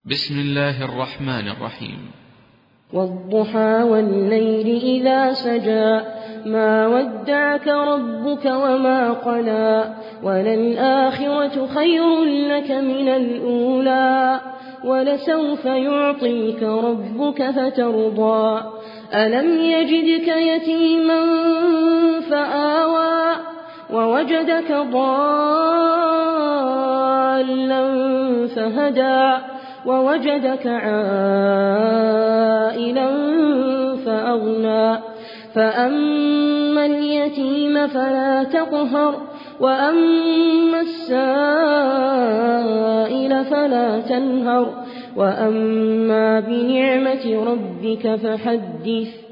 بسم الله الرحمن الرحيم. والضحى والليل إذا سجى ما ودعك ربك وما قلى وللآخرة خير لك من الأولى ولسوف يعطيك ربك فترضى ألم يجدك يتيما فآوى ووجدك ضالا فهدى ووجدك عائلا فأغنى فأما اليتيم فلا تقهر وأما السائل فلا تنهر وأما بنعمة ربك فحدث.